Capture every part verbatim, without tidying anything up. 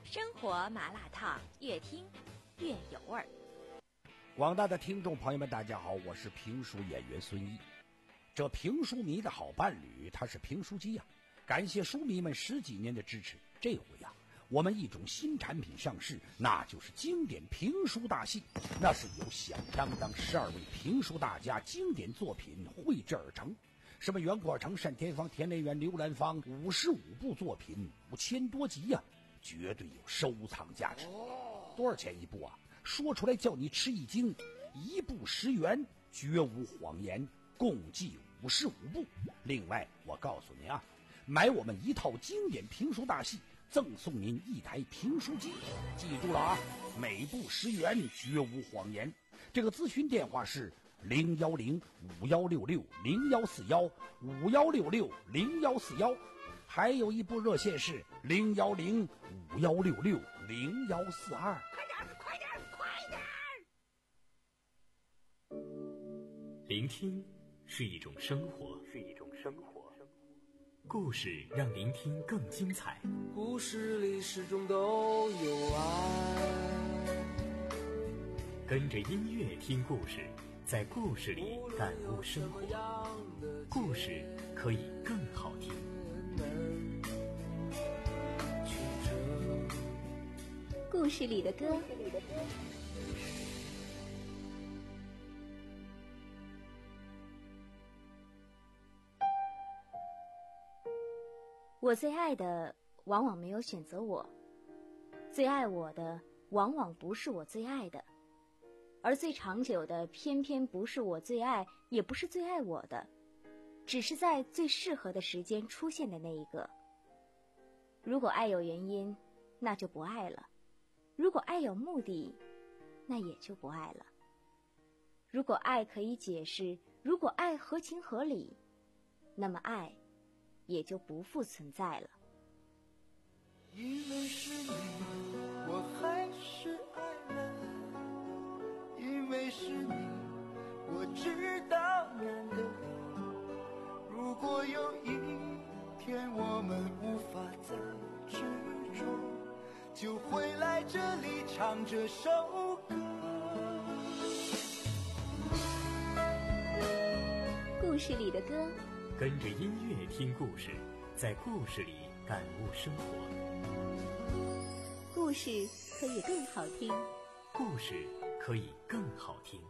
生活麻辣烫，越听越有味儿。 广大的听众朋友们，大家好，我是评书演员孙一。这评书迷的好伴侣，他是评书机呀、啊。感谢书迷们十几年的支持，这回呀、啊，我们一种新产品上市，那就是经典评书大戏。那是由响当当十二位评书大家经典作品绘制而成。什么袁国成、单田芳、田连元、刘兰芳，五十五部作品，五千多集呀、啊，绝对有收藏价值。多少钱一部啊？说出来叫你吃一惊，一部十元，绝无谎言，共计五十五部。另外，我告诉您啊，买我们一套经典评书大戏，赠送您一台评书机。记住了啊，每部十元，绝无谎言。这个咨询电话是零幺零五幺六六零幺四幺五幺六六零幺四幺，还有一部热线是零幺零五幺六六零幺四二。 快点，快点，快点！ 聆听是一种生活，是一种生活。故事让聆听更精彩。 故事里始终都有爱。 跟着音乐听故事，在故事里感悟生活。故事可以更好听。 故事里的歌。我最爱的往往没有选择我，最爱我的往往不是我最爱的，而最长久的偏偏不是我最爱，也不是最爱我的，只是在最适合的时间出现的那一个。如果爱有原因，那就不爱了；如果爱有目的，那也就不爱了。如果爱可以解释，如果爱合情合理，那么爱也就不复存在了。 因为是你，我还是爱了；因为是你，我知道难得。如果有一天我们无法再执着，就会来这里唱这首歌。 故事里的歌， 跟着音乐听故事，在故事里感悟生活。 故事可以更好听， 故事可以更好听。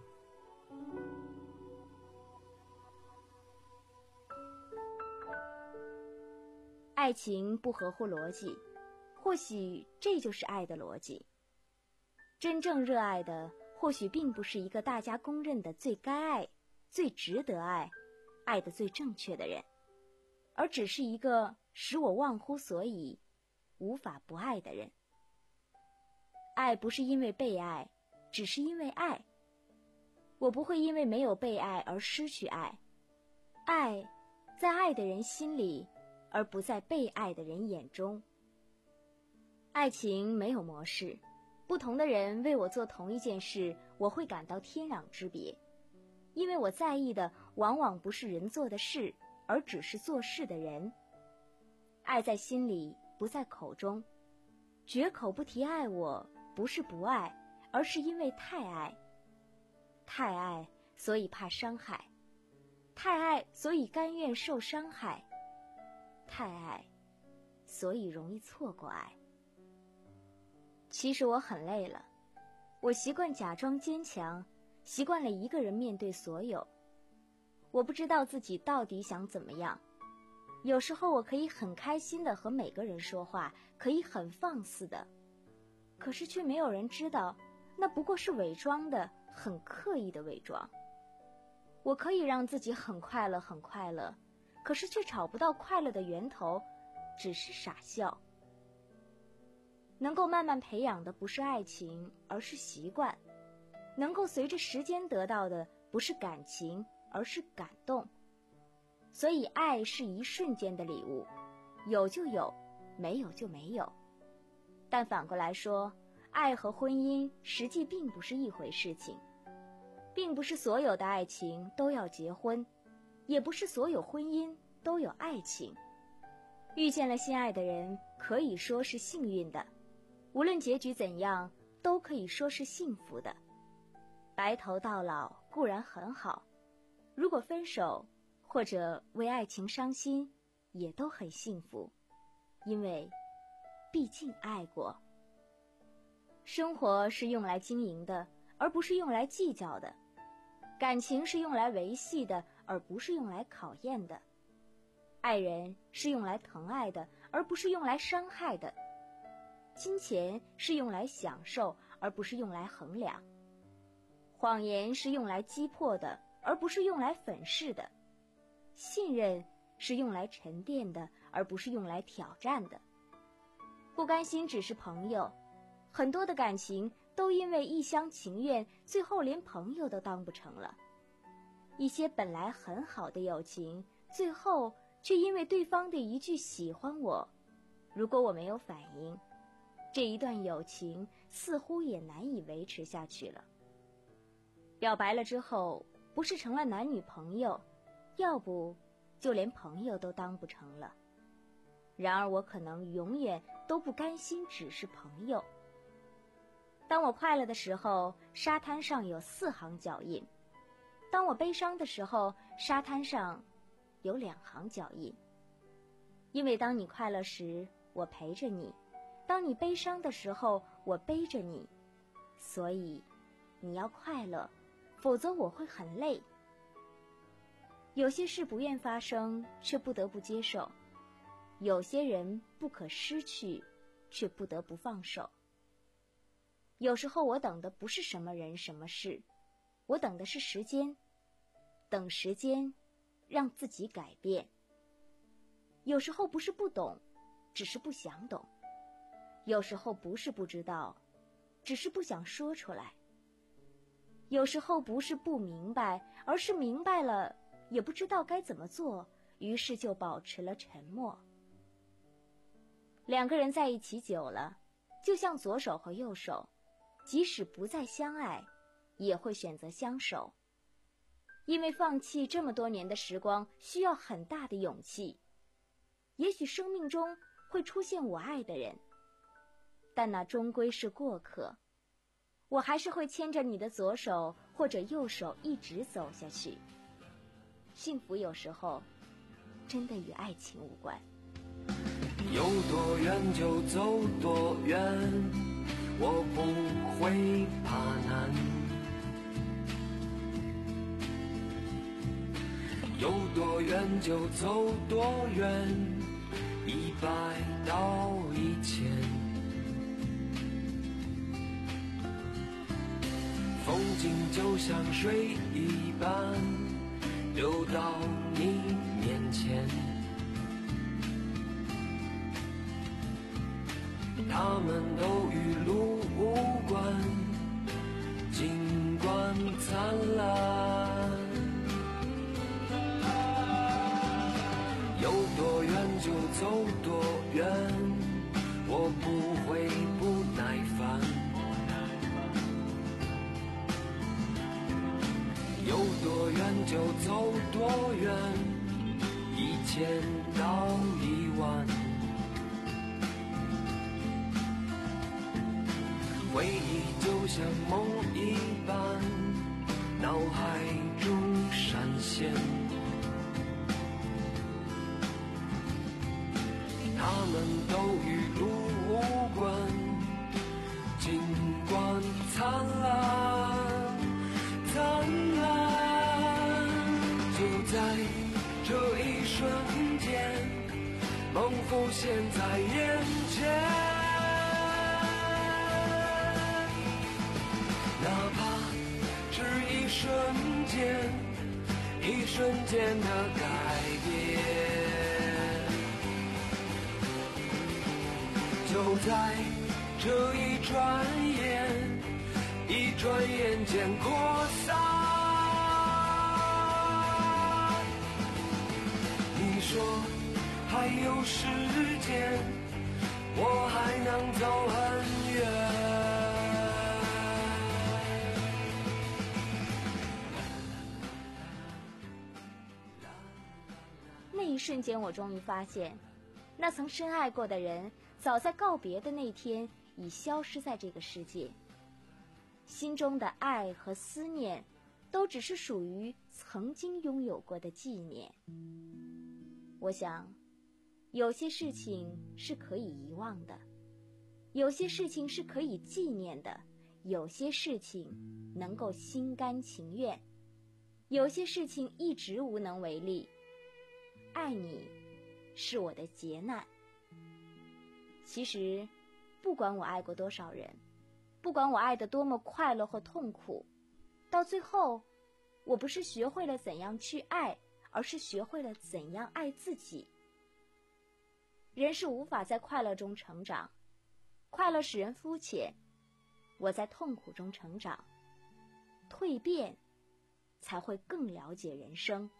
爱情不合乎逻辑，或许这就是爱的逻辑。真正热爱的，或许并不是一个大家公认的最该爱、最值得爱、爱得最正确的人，而只是一个使我忘乎所以、无法不爱的人。爱不是因为被爱，只是因为爱。我不会因为没有被爱而失去爱。爱，在爱的人心里，而不在被爱的人眼中。爱情没有模式，不同的人为我做同一件事，我会感到天壤之别。因为我在意的往往不是人做的事，而只是做事的人。爱在心里，不在口中。绝口不提爱我，不是不爱，而是因为太爱。太爱，所以怕伤害；太爱，所以甘愿受伤害；太爱，所以容易错过爱。其实我很累了，我习惯假装坚强，习惯了一个人面对所有。我不知道自己到底想怎么样。有时候我可以很开心的和每个人说话，可以很放肆的，可是却没有人知道，那不过是伪装的，很刻意的伪装。我可以让自己很快乐很快乐，可是却找不到快乐的源头，只是傻笑。能够慢慢培养的不是爱情，而是习惯。能够随着时间得到的不是感情，而是感动。所以爱是一瞬间的礼物，有就有，没有就没有。但反过来说，爱和婚姻实际并不是一回事情，并不是所有的爱情都要结婚，也不是所有婚姻都有爱情。遇见了心爱的人，可以说是幸运的， 无论结局怎样，都可以说是幸福的。白头到老固然很好，如果分手或者为爱情伤心，也都很幸福，因为毕竟爱过。生活是用来经营的，而不是用来计较的；感情是用来维系的，而不是用来考验的；爱人是用来疼爱的，而不是用来伤害的；金钱是用来享受，而不是用来衡量；谎言是用来击破的，而不是用来粉饰的；信任是用来沉淀的，而不是用来挑战的。不甘心只是朋友，很多的感情都因为一厢情愿，最后连朋友都当不成了。一些本来很好的友情，最后却因为对方的一句喜欢我，如果我没有反应，这一段友情似乎也难以维持下去了。表白了之后，不是成了男女朋友，要不就连朋友都当不成了。然而我可能永远都不甘心只是朋友。当我快乐的时候，沙滩上有四行脚印；当我悲伤的时候，沙滩上有两行脚印。因为当你快乐时，我陪着你；当你悲伤的时候，我背着你。所以你要快乐，否则我会很累。有些事不愿发生，却不得不接受；有些人不可失去，却不得不放手。有时候我等的不是什么人什么事，我等的是时间，等时间让自己改变。有时候不是不懂，只是不想懂；有时候不是不知道，只是不想说出来；有时候不是不明白，而是明白了也不知道该怎么做，于是就保持了沉默。两个人在一起久了，就像左手和右手，即使不再相爱，也会选择相守。因为放弃这么多年的时光需要很大的勇气。也许生命中会出现我爱的人，但那终归是过客。我还是会牵着你的左手或者右手一直走下去。幸福有时候真的与爱情无关。 有多远就走多远，我不会怕难。有多远就走多远，一百到一千。风景就像水一般流到你面前，他们都与路无关，尽管灿烂。有多远就走多远，我不会不耐烦。有多远就走多远，一千到一万。回忆就像梦一般，脑海中闪现。他们都与路无关，尽管灿烂，灿烂。就在这一瞬间，梦浮现在眼前。哪怕只一瞬间，一瞬间的改变。就在这一转眼，一转眼间扩散。你说还有时间，我还能走很远。 那一瞬间，我终于发现，那曾深爱过的人， 早在告别的那天已消失在这个世界。心中的爱和思念都只是属于曾经拥有过的纪念。我想有些事情是可以遗忘的，有些事情是可以纪念的，有些事情能够心甘情愿，有些事情一直无能为力。爱你是我的劫难。其实不管我爱过多少人，不管我爱得多么快乐或痛苦，到最后我不是学会了怎样去爱，而是学会了怎样爱自己。人是无法在快乐中成长，快乐使人肤浅，我在痛苦中成长，蜕变才会更了解人生。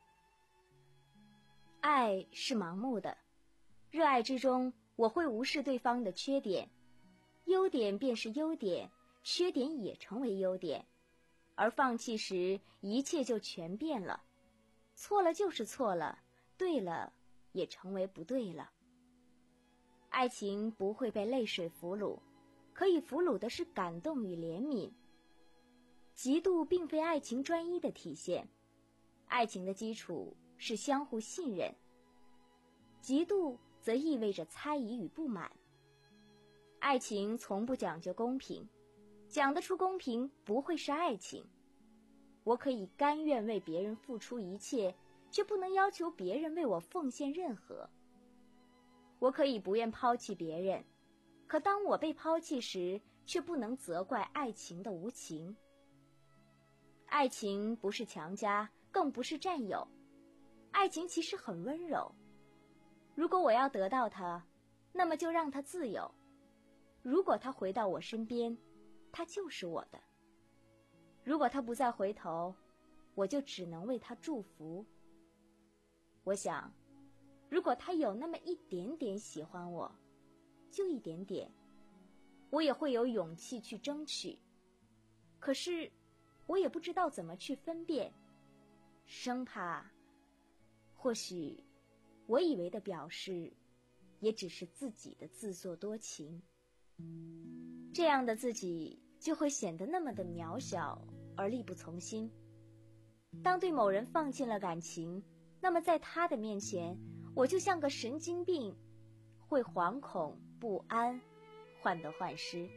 爱是盲目的，热爱之中我会无视对方的缺点，优点便是优点，缺点也成为优点，而放弃时一切就全变了，错了就是错了，对了也成为不对了。爱情不会被泪水俘虏，可以俘虏的是感动与怜悯。嫉妒并非爱情专一的体现，爱情的基础是相互信任，嫉妒则意味着猜疑与不满。爱情从不讲究公平，讲得出公平不会是爱情。我可以甘愿为别人付出一切，却不能要求别人为我奉献任何。我可以不愿抛弃别人，可当我被抛弃时，却不能责怪爱情的无情。爱情不是强加，更不是占有，爱情其实很温柔。如果我要得到它，那么就让它自由；如果它回到我身边，它就是我的；如果它不再回头，我就只能为它祝福。我想，如果他有那么一点点喜欢我，就一点点，我也会有勇气去争取。可是我也不知道怎么去分辨，生怕或许我以为的表示也只是自己的自作多情。这样的自己就会显得那么的渺小而力不从心。当对某人放弃了感情，那么在他的面前，我就像个神经病，会惶恐不安，患得患失。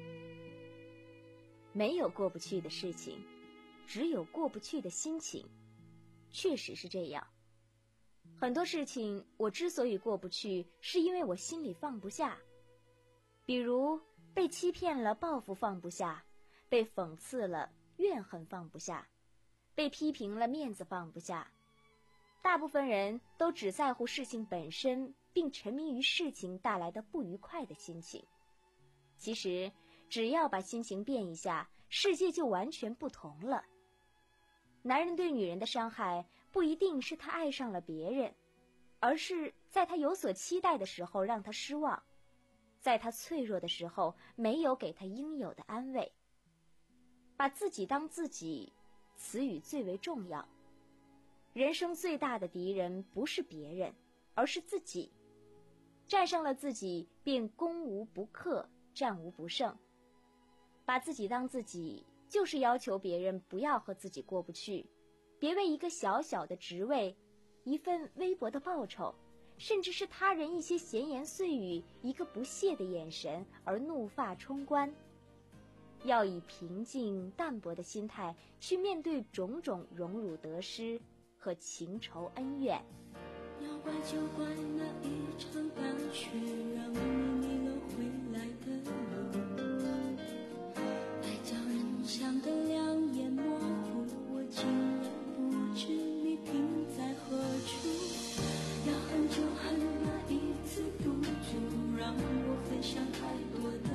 没有过不去的事情，只有过不去的心情。确实是这样，很多事情我之所以过不去，是因为我心里放不下。比如被欺骗了，报复放不下；被讽刺了，怨恨放不下；被批评了，面子放不下。大部分人都只在乎事情本身，并沉迷于事情带来的不愉快的心情。其实只要把心情变一下，世界就完全不同了。男人对女人的伤害，不一定是他爱上了别人，而是在他有所期待的时候让他失望，在他脆弱的时候没有给他应有的安慰。把自己当自己，此语最为重要。人生最大的敌人不是别人，而是自己。战胜了自己，便攻无不克，战无不胜。把自己当自己，就是要求别人不要和自己过不去，别为一个小小的职位，一份微薄的报酬，甚至是他人一些闲言碎语，一个不屑的眼神而怒发冲冠。要以平静淡泊的心态去面对种种荣辱得失和情仇恩怨。 要怪就怪那一场大雪，让你迷了回来的路。爱叫人想得两眼模糊，我竟然不知你停在何处。要恨就恨那一次赌注，让我分享太多的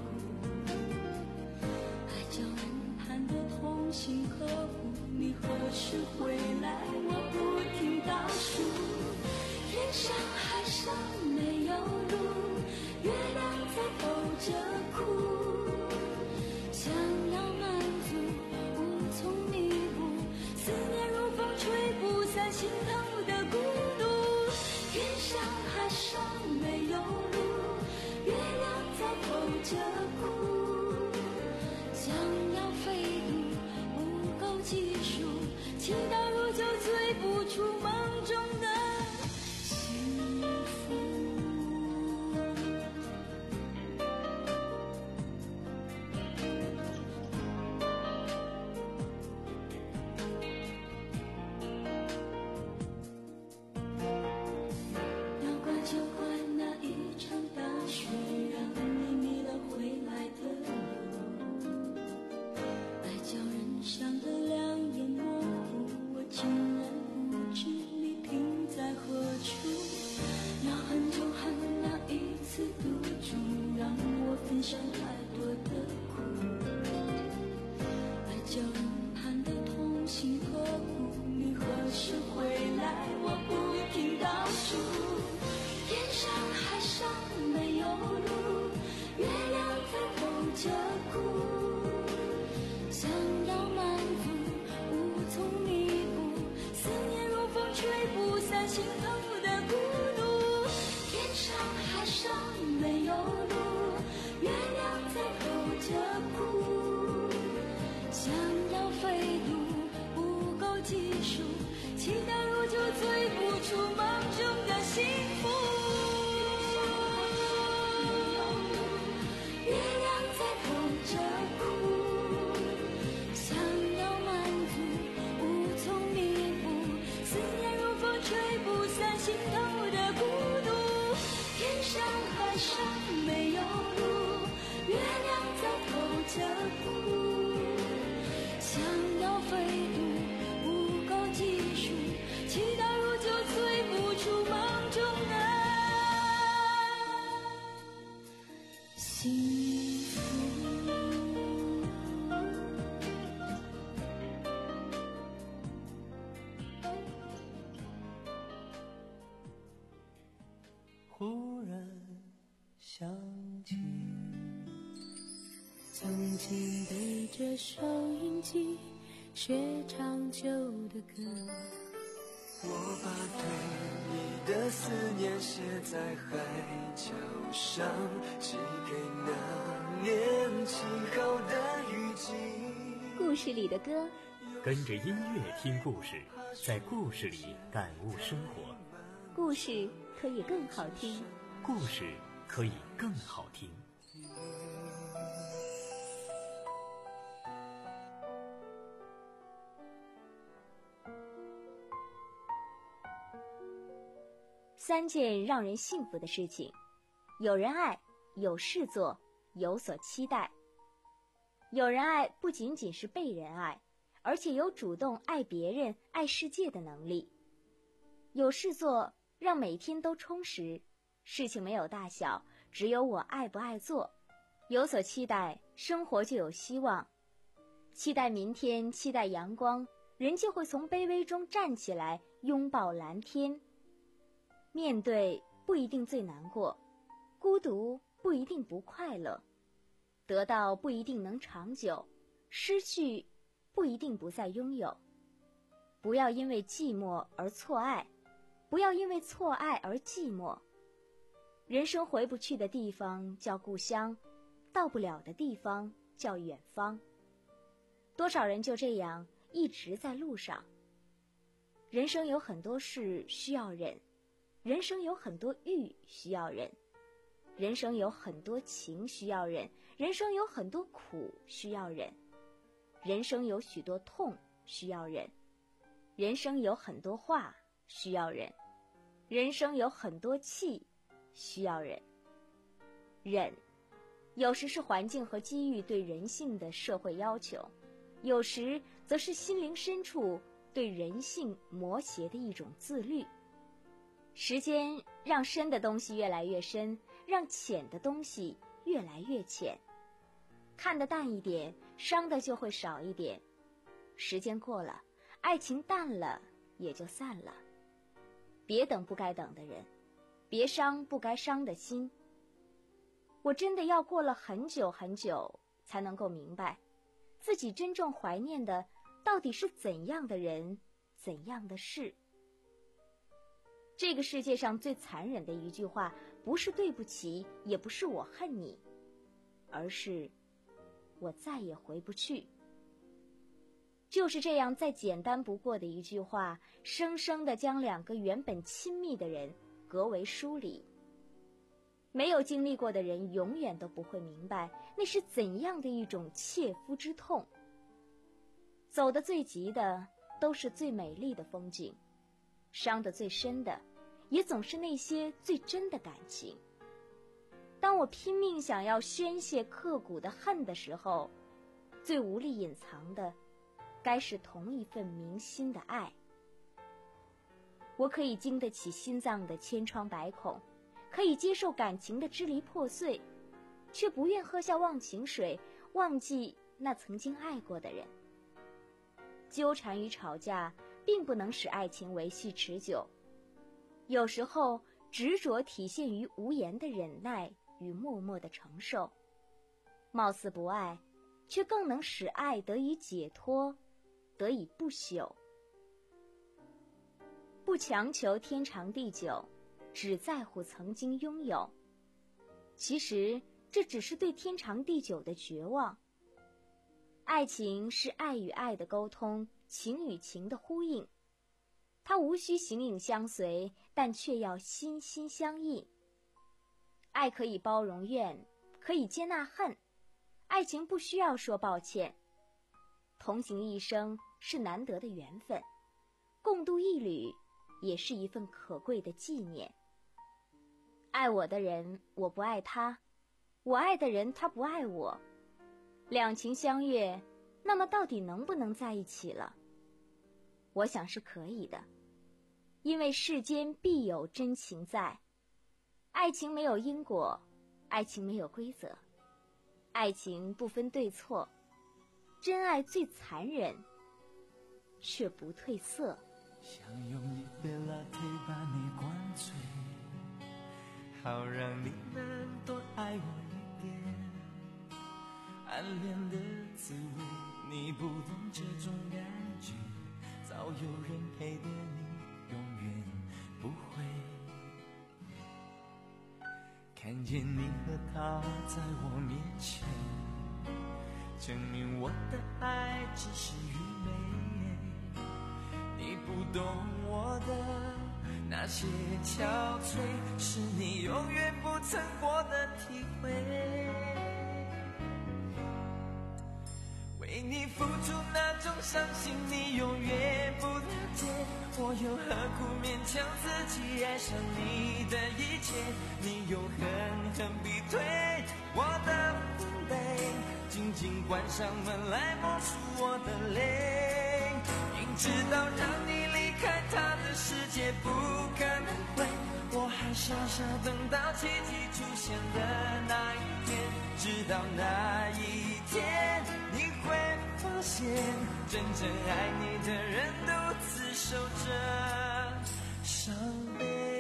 苦。爱叫人盼得同心合乎，你何时回来？我不听倒数。天上海上没有路， 着哭，想要飞渡不够技术，祈祷如就追不出梦中的幸福。要怪就怪那一场大雪，让你迷了回来的路，爱叫人想得两眼模糊，我竟然不知你停在何处。要恨就恨那一次赌注，让我分享太多的苦，爱叫人盼得痛心刻骨，你何时回来我不停倒数，天上海上没有路，月亮在偷着哭，想要满足无从弥补，思念如风吹不散心头的孤独，天上海上没有路，月亮在偷着哭，想要飞渡不够技术，期待如就追不出梦中的幸福，月亮在偷着哭，想要满足无从弥补，思念如风吹不散心头的孤独，天上海上没有路，月亮在偷着哭，想要飞渡不够技术，期待如就追不出梦中的幸福。 忽然想起曾经对着收音机学唱旧的歌， 我把对你的思念写在海角上，寄给那年轻好的雨季。 故事里的歌， 跟着音乐听故事，在故事里感悟生活。 故事可以更好听。 故事可以更好听。 三件让人幸福的事情：有人爱，有事做，有所期待。有人爱不仅仅是被人爱，而且有主动爱别人、爱世界的能力。有事做，让每天都充实，事情没有大小，只有我爱不爱做。有所期待，生活就有希望。期待明天，期待阳光，人就会从卑微中站起来，拥抱蓝天。面对不一定最难过，孤独不一定不快乐，得到不一定能长久，失去不一定不再拥有。不要因为寂寞而错爱，不要因为错爱而寂寞。人生回不去的地方叫故乡，到不了的地方叫远方。多少人就这样一直在路上。人生有很多事需要忍，人生有很多欲需要忍，人生有很多情需要忍，人生有很多苦需要忍，人生有许多痛需要忍，人生有很多话需要忍，人生有很多气需要忍。忍，有时是环境和机遇对人性的社会要求，有时则是心灵深处对人性魔邪的一种自律。时间让深的东西越来越深，让浅的东西越来越浅。看得淡一点，伤的就会少一点。时间过了，爱情淡了，也就散了。别等不该等的人，别伤不该伤的心。我真的要过了很久很久，才能够明白，自己真正怀念的到底是怎样的人，怎样的事。这个世界上最残忍的一句话，不是对不起，也不是我恨你， 而是我再也回不去。就是这样再简单不过的一句话，生生地将两个原本亲密的人隔为疏离。没有经历过的人永远都不会明白那是怎样的一种切肤之痛。走得最急的都是最美丽的风景，伤得最深的也总是那些最真的感情。当我拼命想要宣泄刻骨的恨的时候，最无力隐藏的该是同一份铭心的爱。我可以经得起心脏的千疮百孔，可以接受感情的支离破碎，却不愿喝下忘情水，忘记那曾经爱过的人。纠缠与吵架并不能使爱情维系持久，有时候执着体现于无言的忍耐与默默的承受。貌似不爱，却更能使爱得以解脱，得以不朽。不强求天长地久，只在乎曾经拥有。其实这只是对天长地久的绝望。爱情是爱与爱的沟通，情与情的呼应。它无需形影相随，但却要心心相印。爱可以包容怨，可以接纳恨。爱情不需要说抱歉。同行一生是难得的缘分，共度一缕也是一份可贵的纪念。爱我的人，我不爱他；我爱的人，他不爱我。两情相悦，那么到底能不能在一起了？我想是可以的，因为世间必有真情在。爱情没有因果，爱情没有规则，爱情不分对错，真爱最残忍，却不褪色。 想用一杯 latte 把你灌醉，好让你能多爱我一点。暗恋的滋味，你不懂这种感觉，早有人陪的你永远不会。看见你和他在我面前，证明我的爱只是愚昧。你不懂我的那些憔悴，是你永远不曾过的体会。为你付出那种伤心，你永远不了解，我又何苦勉强自己爱上你的一切？你又狠狠逼退我的防备，紧紧关上门来默数我的泪。明知道让你离开他的世界不可能会，我还傻傻等到奇迹出现的那一天。直到那一天，你会发现真正爱你的人独自守着伤悲。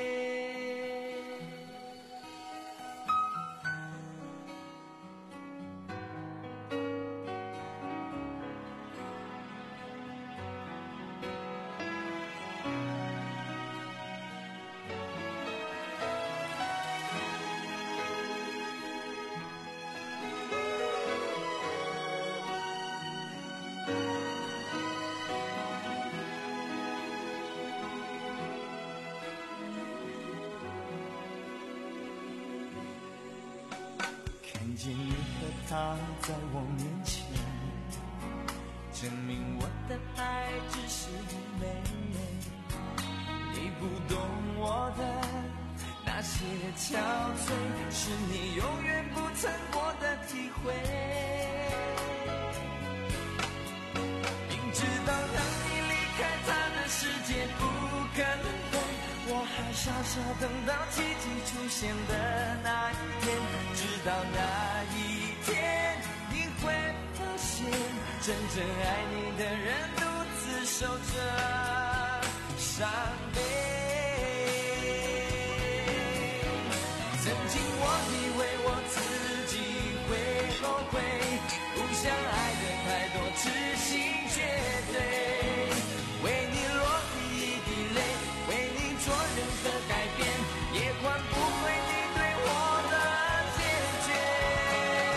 看见你和他在我面前，证明我的爱只是愚昧。你不懂我的那些憔悴，是你永远不曾过的体会。明知道让你离开他的世界不可能会，我还傻傻等到奇迹出现的那一天。直到那一天，你会发现真正爱你的人独自守着伤悲。曾经我以为我自己会后悔，不想爱的太多，痴心绝对。为你落第一滴泪，为你做任何改变，也换不回你对我的坚决。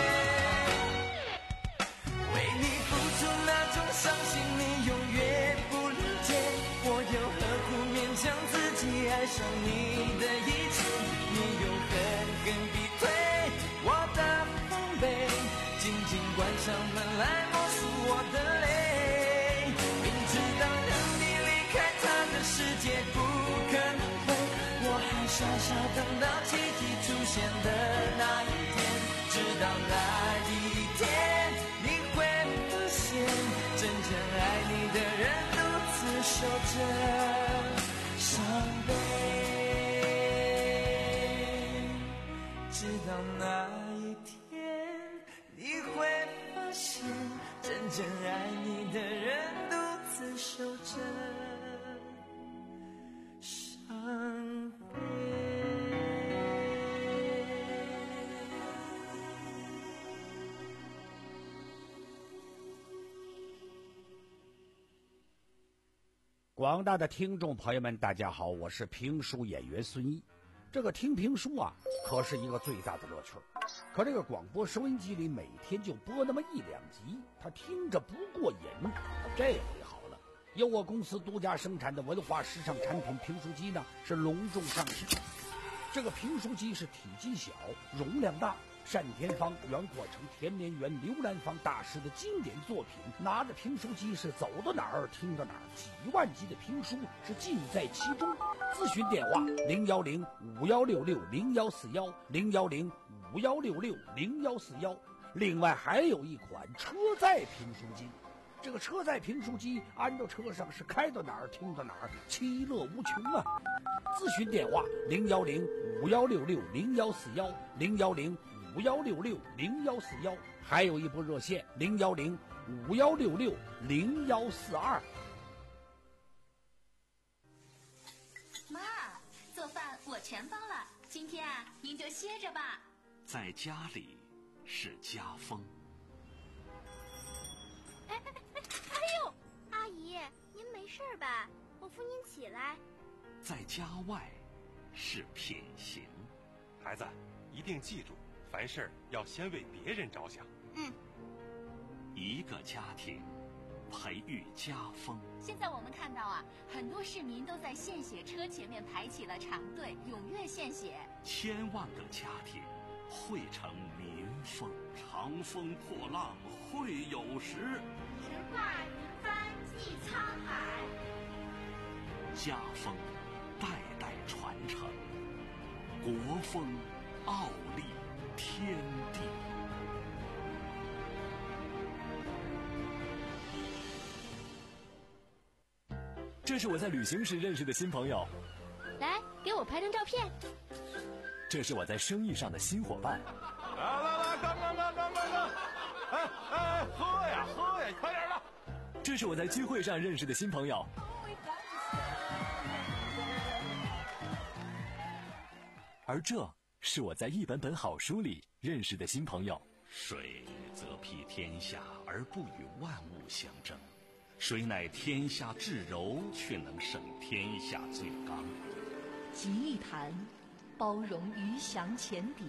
少等到奇迹出现的那一天，直到那一天，你会发现，真正爱你的人独自守着伤悲。直到那一天，你会发现，真正爱你的人独自守着伤悲。 广大的听众朋友们，大家好，我是评书演员孙一。这个听评书啊，可是一个最大的乐趣。可这个广播收音机里每天就播那么一两集，他听着不过瘾。这回好了，由我公司独家生产的文化时尚产品评书机呢，是隆重上市。这个评书机是体积小，容量大，单田芳、袁阔成、田连元、刘兰芳大师的经典作品，拿着评书机是走到哪儿听到哪儿，几万集的评书是尽在其中。咨询电话零幺零五幺六六零幺四幺零幺零五幺六六零幺四幺。另外还有一款车载评书机，这个车载评书机安到车上是开到哪儿听到哪儿，其乐无穷啊！咨询电话零幺零五幺六六零幺四幺零幺零五幺六六零幺四幺，还有一部热线零幺零五幺六六零幺四二。 妈，做饭我全包了，今天啊，您就歇着吧。 在家里是家风。 哎哎哎哎呦，阿姨，您没事吧？我扶您起来。 在家外是品行。 孩子，一定记住，凡事要先为别人着想。 嗯。 一个家庭培育家风。 现在我们看到啊，很多市民都在献血车前面排起了长队，踊跃献血。 千万个家庭汇成民风，长风破浪会有时。 直挂云帆济沧海。 家风代代传承，国风傲立天地。 这是我在旅行时认识的新朋友， 来给我拍张照片。 这是我在生意上的新伙伴。 来来来，干干干干干干！哎哎，喝呀喝呀，快点的！ 这是我在聚会上认识的新朋友。而这是我在一本本好书里认识的新朋友。 水则披天下而不与万物相争，水乃天下至柔，却能胜天下最刚。 集一坛，包容鱼翔浅底；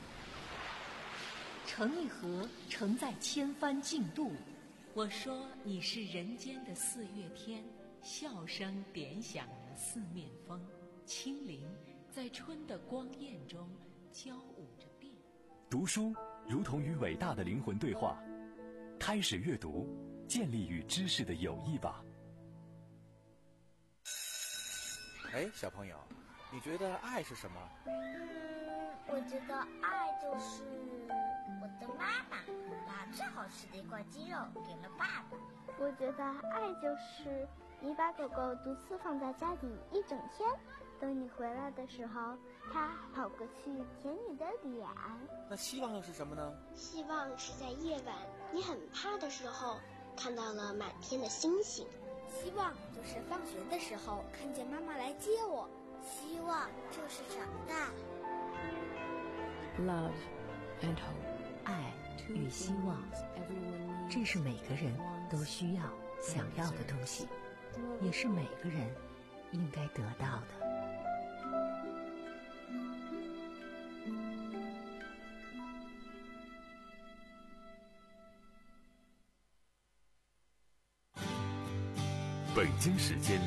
盛一盒，盛在千帆竞渡。我说你是人间的四月天，笑声点响了四面风，清灵在春的光艳中交舞着变。 读书如同与伟大的灵魂对话，开始阅读，建立与知识的友谊吧。 哎，小朋友，你觉得爱是什么？ 嗯，我觉得爱就是我的妈妈把最好吃的一块鸡肉给了爸爸。 我觉得爱就是你把狗狗独自放在家里一整天，等你回来的时候，它跑过去舔你的脸。 那希望又是什么呢？ 希望是在夜晚你很怕的时候，看到了满天的星星。 希望就是放学的时候看见妈妈来接我。 希望就是长大。 Love and hope， 爱与希望，这是每个人都需要、想要的东西，也是每个人应该得到的。 北京时间